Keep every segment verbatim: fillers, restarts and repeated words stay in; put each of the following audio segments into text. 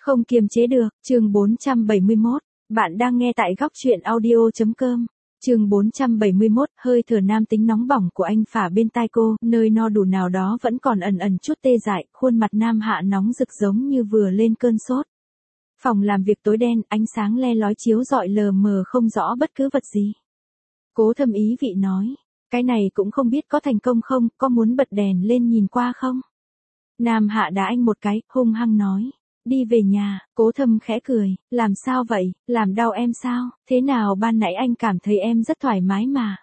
Không kiềm chế được, chương bốn trăm bảy mươi mốt. Bạn đang nghe tại góc truyện audio.com. Chương bốn trăm bảy mươi mốt, hơi thở nam tính nóng bỏng của anh phả bên tai cô, nơi no đủ nào đó vẫn còn ẩn ẩn chút tê dại, khuôn mặt nam hạ nóng rực giống như vừa lên cơn sốt. Phòng làm việc tối đen, ánh sáng le lói chiếu rọi lờ mờ không rõ bất cứ vật gì. Cố Thâm ý vị nói, cái này cũng không biết có thành công không, có muốn bật đèn lên nhìn qua không? Nam hạ đá anh một cái, hung hăng nói. Đi về nhà. Cố Thâm khẽ cười, làm sao vậy, làm đau em sao, thế nào ban nãy anh cảm thấy em rất thoải mái mà.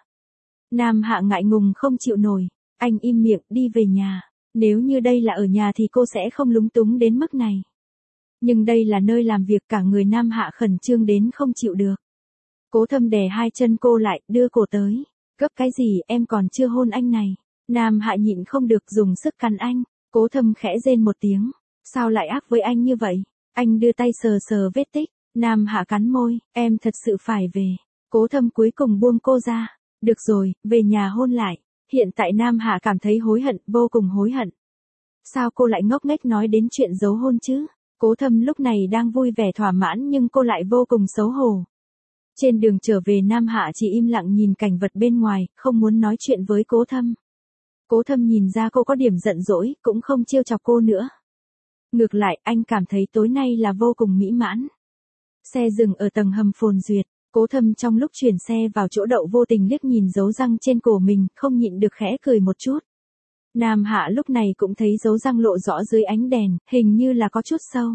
Nam hạ ngại ngùng không chịu nổi, anh im miệng, đi về nhà, nếu như đây là ở nhà thì cô sẽ không lúng túng đến mức này. Nhưng đây là nơi làm việc, cả người Nam hạ khẩn trương đến không chịu được. Cố Thâm đè hai chân cô lại, đưa cổ tới, gấp cái gì, em còn chưa hôn anh này. Nam hạ nhịn không được dùng sức cắn anh, Cố Thâm khẽ rên một tiếng. Sao lại ác với anh như vậy? Anh đưa tay sờ sờ vết tích. Nam hạ cắn môi, em thật sự phải về. Cố Thâm cuối cùng buông cô ra. Được rồi, về nhà hôn lại. Hiện tại Nam hạ cảm thấy hối hận, vô cùng hối hận. Sao cô lại ngốc nghếch nói đến chuyện giấu hôn chứ? Cố Thâm lúc này đang vui vẻ thỏa mãn nhưng cô lại vô cùng xấu hổ. Trên đường trở về Nam hạ chỉ im lặng nhìn cảnh vật bên ngoài, không muốn nói chuyện với Cố Thâm. Cố Thâm nhìn ra cô có điểm giận dỗi, cũng không trêu chọc cô nữa. Ngược lại, anh cảm thấy tối nay là vô cùng mỹ mãn. Xe dừng ở tầng hầm phồn duyệt, Cố Thâm trong lúc chuyển xe vào chỗ đậu vô tình liếc nhìn dấu răng trên cổ mình, không nhịn được khẽ cười một chút. Nam hạ lúc này cũng thấy dấu răng lộ rõ dưới ánh đèn, hình như là có chút sâu.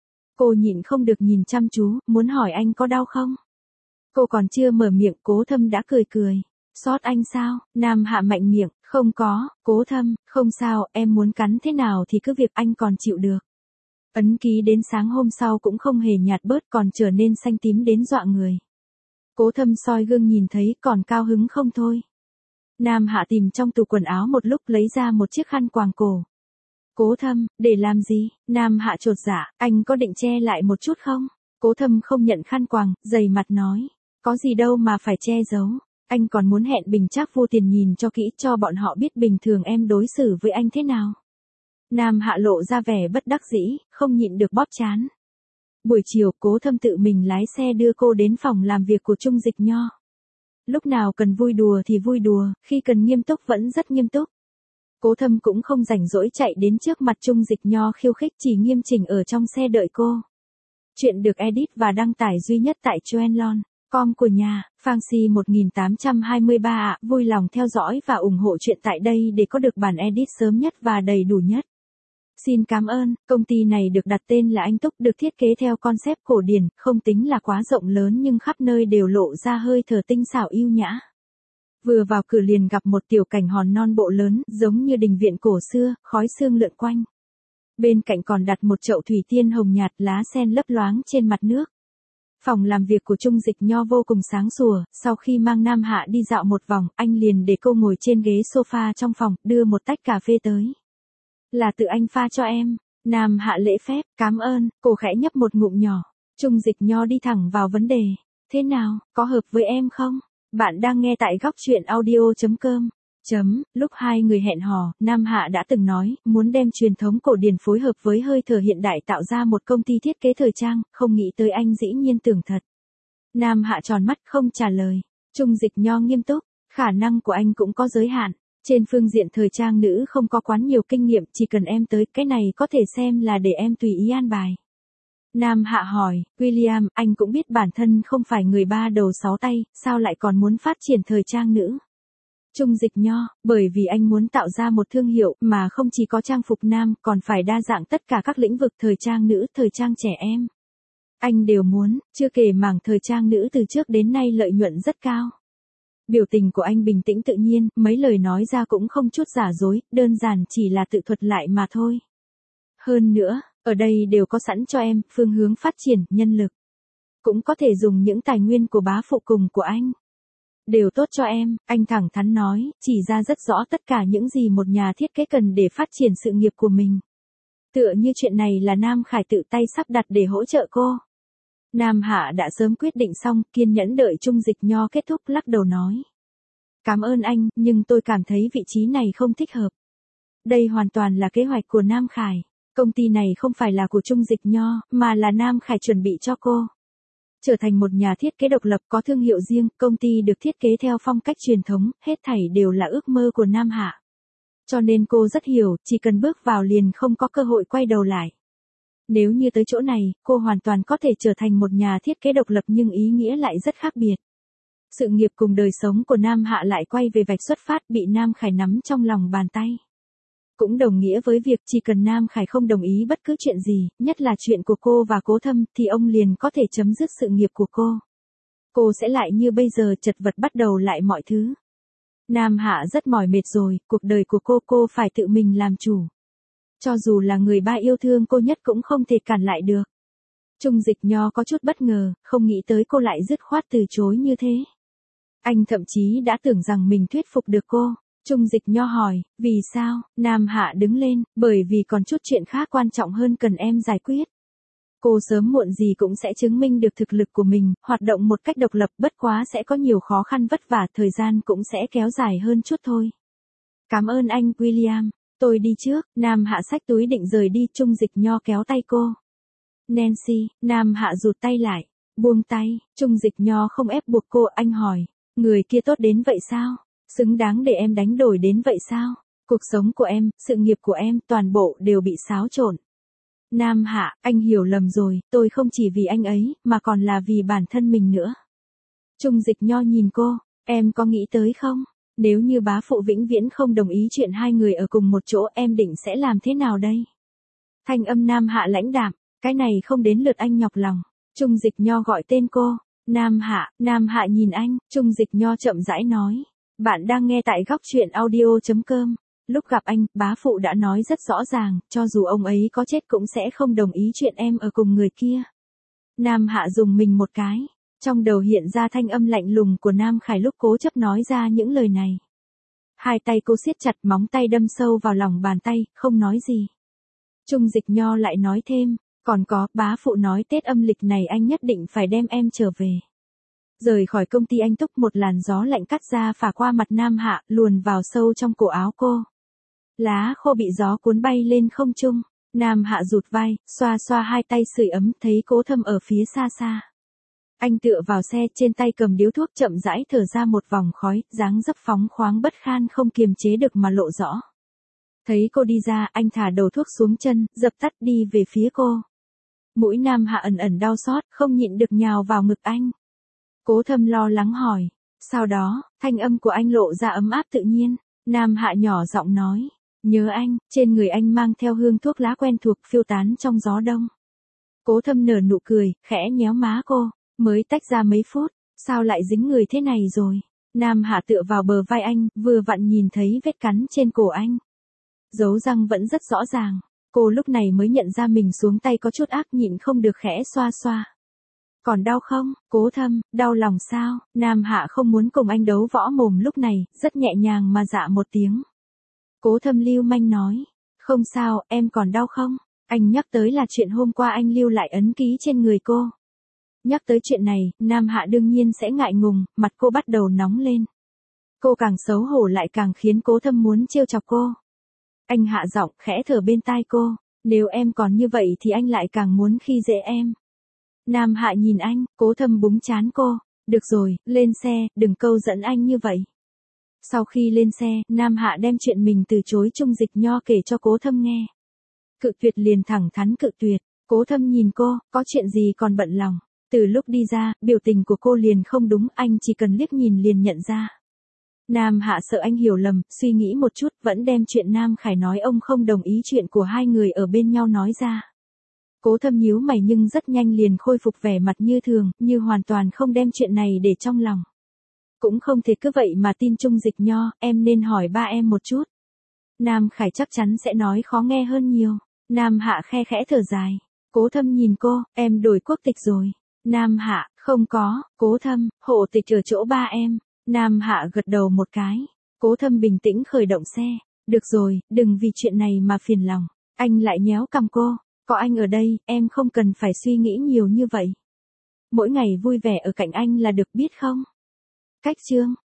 Cô nhịn không được nhìn chăm chú, muốn hỏi anh có đau không? Cô còn chưa mở miệng, Cố Thâm đã cười cười. Xót anh sao? Nam hạ mạnh miệng, không có. Cố Thâm, không sao, em muốn cắn thế nào thì cứ việc, anh còn chịu được. Ấn ký đến sáng hôm sau cũng không hề nhạt bớt, còn trở nên xanh tím đến dọa người. Cố Thâm soi gương nhìn thấy, còn cao hứng không thôi. Nam hạ tìm trong tủ quần áo một lúc, lấy ra một chiếc khăn quàng cổ. Cố Thâm, để làm gì? Nam hạ chột dạ, anh có định che lại một chút không? Cố Thâm không nhận khăn quàng, dày mặt nói. Có gì đâu mà phải che giấu. Anh còn muốn hẹn Bình Trác Vô Tiền nhìn cho kỹ, cho bọn họ biết bình thường em đối xử với anh thế nào. Nam hạ lộ ra vẻ bất đắc dĩ, không nhịn được bóp trán. Buổi chiều, Cố Thâm tự mình lái xe đưa cô đến phòng làm việc của Trung Dịch Nho. Lúc nào cần vui đùa thì vui đùa, khi cần nghiêm túc vẫn rất nghiêm túc. Cố Thâm cũng không rảnh rỗi chạy đến trước mặt Trung Dịch Nho khiêu khích, chỉ nghiêm chỉnh ở trong xe đợi cô. Chuyện được edit và đăng tải duy nhất tại Chuenlon. Com của nhà, Phang Si một nghìn tám trăm hai mươi ba ạ, vui lòng theo dõi và ủng hộ chuyện tại đây để có được bản edit sớm nhất và đầy đủ nhất. Xin cảm ơn, công ty này được đặt tên là Anh Túc, được thiết kế theo concept cổ điển, không tính là quá rộng lớn nhưng khắp nơi đều lộ ra hơi thở tinh xảo yêu nhã. Vừa vào cửa liền gặp một tiểu cảnh hòn non bộ lớn, giống như đình viện cổ xưa, khói sương lượn quanh. Bên cạnh còn đặt một chậu thủy tiên hồng nhạt, lá sen lấp loáng trên mặt nước. Phòng làm việc của Trung Dịch Nho vô cùng sáng sủa, sau khi mang Nam hạ đi dạo một vòng, anh liền để cô ngồi trên ghế sofa trong phòng, đưa một tách cà phê tới. Là tự anh pha cho em. Nam hạ lễ phép, cảm ơn, cô khẽ nhấp một ngụm nhỏ. Trung Dịch Nho đi thẳng vào vấn đề. Thế nào, có hợp với em không? Bạn đang nghe tại góc truyện audio.com. Chấm, lúc hai người hẹn hò, Nam hạ đã từng nói, muốn đem truyền thống cổ điển phối hợp với hơi thở hiện đại tạo ra một công ty thiết kế thời trang, không nghĩ tới anh dĩ nhiên tưởng thật. Nam hạ tròn mắt không trả lời. Trung Dịch Nho nghiêm túc, khả năng của anh cũng có giới hạn. Trên phương diện thời trang nữ không có quá nhiều kinh nghiệm, chỉ cần em tới, cái này có thể xem là để em tùy ý an bài. Nam hạ hỏi, William, anh cũng biết bản thân không phải người ba đầu sáu tay, sao lại còn muốn phát triển thời trang nữ? Trung Dịch Nho, bởi vì anh muốn tạo ra một thương hiệu mà không chỉ có trang phục nam, còn phải đa dạng tất cả các lĩnh vực thời trang nữ, thời trang trẻ em. Anh đều muốn, chưa kể mảng thời trang nữ từ trước đến nay lợi nhuận rất cao. Biểu tình của anh bình tĩnh tự nhiên, mấy lời nói ra cũng không chút giả dối, đơn giản chỉ là tự thuật lại mà thôi. Hơn nữa, ở đây đều có sẵn cho em, phương hướng phát triển, nhân lực. Cũng có thể dùng những tài nguyên của bá phụ cùng của anh. Đều tốt cho em, anh thẳng thắn nói, chỉ ra rất rõ tất cả những gì một nhà thiết kế cần để phát triển sự nghiệp của mình. Tựa như chuyện này là Nam Khải tự tay sắp đặt để hỗ trợ cô. Nam hạ đã sớm quyết định xong, kiên nhẫn đợi Trung Dịch Nho kết thúc, lắc đầu nói. Cảm ơn anh, nhưng tôi cảm thấy vị trí này không thích hợp. Đây hoàn toàn là kế hoạch của Nam Khải. Công ty này không phải là của Trung Dịch Nho, mà là Nam Khải chuẩn bị cho cô. Trở thành một nhà thiết kế độc lập có thương hiệu riêng, công ty được thiết kế theo phong cách truyền thống, hết thảy đều là ước mơ của Nam Hạ. Cho nên cô rất hiểu, chỉ cần bước vào liền không có cơ hội quay đầu lại. Nếu như tới chỗ này, cô hoàn toàn có thể trở thành một nhà thiết kế độc lập nhưng ý nghĩa lại rất khác biệt. Sự nghiệp cùng đời sống của Nam Hạ lại quay về vạch xuất phát bị Nam Khải nắm trong lòng bàn tay. Cũng đồng nghĩa với việc chỉ cần Nam Khải không đồng ý bất cứ chuyện gì, nhất là chuyện của cô và Cố Thâm, thì ông liền có thể chấm dứt sự nghiệp của cô. Cô sẽ lại như bây giờ chật vật bắt đầu lại mọi thứ. Nam Hạ rất mỏi mệt rồi, cuộc đời của cô cô phải tự mình làm chủ. Cho dù là người ba yêu thương cô nhất cũng không thể cản lại được. Trung Dịch Nho có chút bất ngờ, không nghĩ tới cô lại dứt khoát từ chối như thế. Anh thậm chí đã tưởng rằng mình thuyết phục được cô. Trung Dịch Nho hỏi, vì sao? Nam Hạ đứng lên, bởi vì còn chút chuyện khác quan trọng hơn cần em giải quyết. Cô sớm muộn gì cũng sẽ chứng minh được thực lực của mình, hoạt động một cách độc lập, bất quá sẽ có nhiều khó khăn vất vả, thời gian cũng sẽ kéo dài hơn chút thôi. Cảm ơn anh William, tôi đi trước. Nam Hạ xách túi định rời đi, Trung Dịch Nho kéo tay cô. Nancy, Nam Hạ rụt tay lại, buông tay. Trung Dịch Nho không ép buộc cô, anh hỏi, người kia tốt đến vậy sao? Xứng đáng để em đánh đổi đến vậy sao? Cuộc sống của em, sự nghiệp của em, toàn bộ đều bị xáo trộn. Nam Hạ, anh hiểu lầm rồi, tôi không chỉ vì anh ấy, mà còn là vì bản thân mình nữa. Trung Dịch Nho nhìn cô, em có nghĩ tới không? Nếu như bá phụ vĩnh viễn không đồng ý chuyện hai người ở cùng một chỗ, em định sẽ làm thế nào đây? Thanh âm Nam Hạ lãnh đạm, cái này không đến lượt anh nhọc lòng. Trung Dịch Nho gọi tên cô, Nam Hạ. Nam Hạ nhìn anh, Trung Dịch Nho chậm rãi nói, bạn đang nghe tại góc truyện audio chấm com. Lúc gặp anh, bá phụ đã nói rất rõ ràng, cho dù ông ấy có chết cũng sẽ không đồng ý chuyện em ở cùng người kia. Nam Hạ dùng mình một cái, trong đầu hiện ra thanh âm lạnh lùng của Nam Khải lúc cố chấp nói ra những lời này. Hai tay cô siết chặt, móng tay đâm sâu vào lòng bàn tay, không nói gì. Trung Dịch Nho lại nói thêm, còn có, bá phụ nói Tết âm lịch này anh nhất định phải đem em trở về. Rời khỏi công ty anh túc, một làn gió lạnh cắt ra phả qua mặt Nam Hạ, luồn vào sâu trong cổ áo cô. Lá khô bị gió cuốn bay lên không trung. Nam Hạ rụt vai, xoa xoa hai tay sưởi ấm, thấy Cố Thâm ở phía xa xa. Anh tựa vào xe, trên tay cầm điếu thuốc, chậm rãi thở ra một vòng khói, dáng dấp phóng khoáng bất khan không kiềm chế được mà lộ rõ. Thấy cô đi ra, anh thả đầu thuốc xuống chân, dập tắt đi về phía cô. Mũi Nam Hạ ẩn ẩn đau xót, không nhịn được nhào vào ngực anh. Cố Thâm lo lắng hỏi. Sau đó, thanh âm của anh lộ ra ấm áp tự nhiên. Nam Hạ nhỏ giọng nói, nhớ anh, trên người anh mang theo hương thuốc lá quen thuộc phiêu tán trong gió đông. Cố Thâm nở nụ cười, khẽ nhéo má cô, mới tách ra mấy phút, sao lại dính người thế này rồi? Nam Hạ tựa vào bờ vai anh, vừa vặn nhìn thấy vết cắn trên cổ anh. Dấu răng vẫn rất rõ ràng, cô lúc này mới nhận ra mình xuống tay có chút ác, nhịn không được khẽ xoa xoa. Còn đau không? Cố Thâm, đau lòng sao? Nam Hạ không muốn cùng anh đấu võ mồm lúc này, rất nhẹ nhàng mà dạ một tiếng. Cố Thâm lưu manh nói, không sao, em còn đau không? Anh nhắc tới là chuyện hôm qua anh lưu lại ấn ký trên người cô. Nhắc tới chuyện này, Nam Hạ đương nhiên sẽ ngại ngùng, mặt cô bắt đầu nóng lên. Cô càng xấu hổ lại càng khiến Cố Thâm muốn trêu chọc cô. Anh hạ giọng, khẽ thở bên tai cô, nếu em còn như vậy thì anh lại càng muốn khi dễ em. Nam Hạ nhìn anh, Cố Thâm búng trán cô, được rồi, lên xe, đừng câu dẫn anh như vậy. Sau khi lên xe, Nam Hạ đem chuyện mình từ chối Trung Dịch Nho kể cho Cố Thâm nghe. Cự tuyệt liền thẳng thắn cự tuyệt. Cố Thâm nhìn cô, có chuyện gì còn bận lòng. Từ lúc đi ra, biểu tình của cô liền không đúng, anh chỉ cần liếc nhìn liền nhận ra. Nam Hạ sợ anh hiểu lầm, suy nghĩ một chút, vẫn đem chuyện Nam Khải nói ông không đồng ý chuyện của hai người ở bên nhau nói ra. Cố Thâm nhíu mày nhưng rất nhanh liền khôi phục vẻ mặt như thường, như hoàn toàn không đem chuyện này để trong lòng. Cũng không thể cứ vậy mà tin Trung Dịch Nho, em nên hỏi ba em một chút. Nam Khải chắc chắn sẽ nói khó nghe hơn nhiều. Nam Hạ khe khẽ thở dài. Cố Thâm nhìn cô, em đổi quốc tịch rồi. Nam Hạ, không có. Cố Thâm, hộ tịch ở chỗ ba em. Nam Hạ gật đầu một cái. Cố Thâm bình tĩnh khởi động xe. Được rồi, đừng vì chuyện này mà phiền lòng. Anh lại nhéo cằm cô. Có anh ở đây, em không cần phải suy nghĩ nhiều như vậy. Mỗi ngày vui vẻ ở cạnh anh là được biết không? Cách chương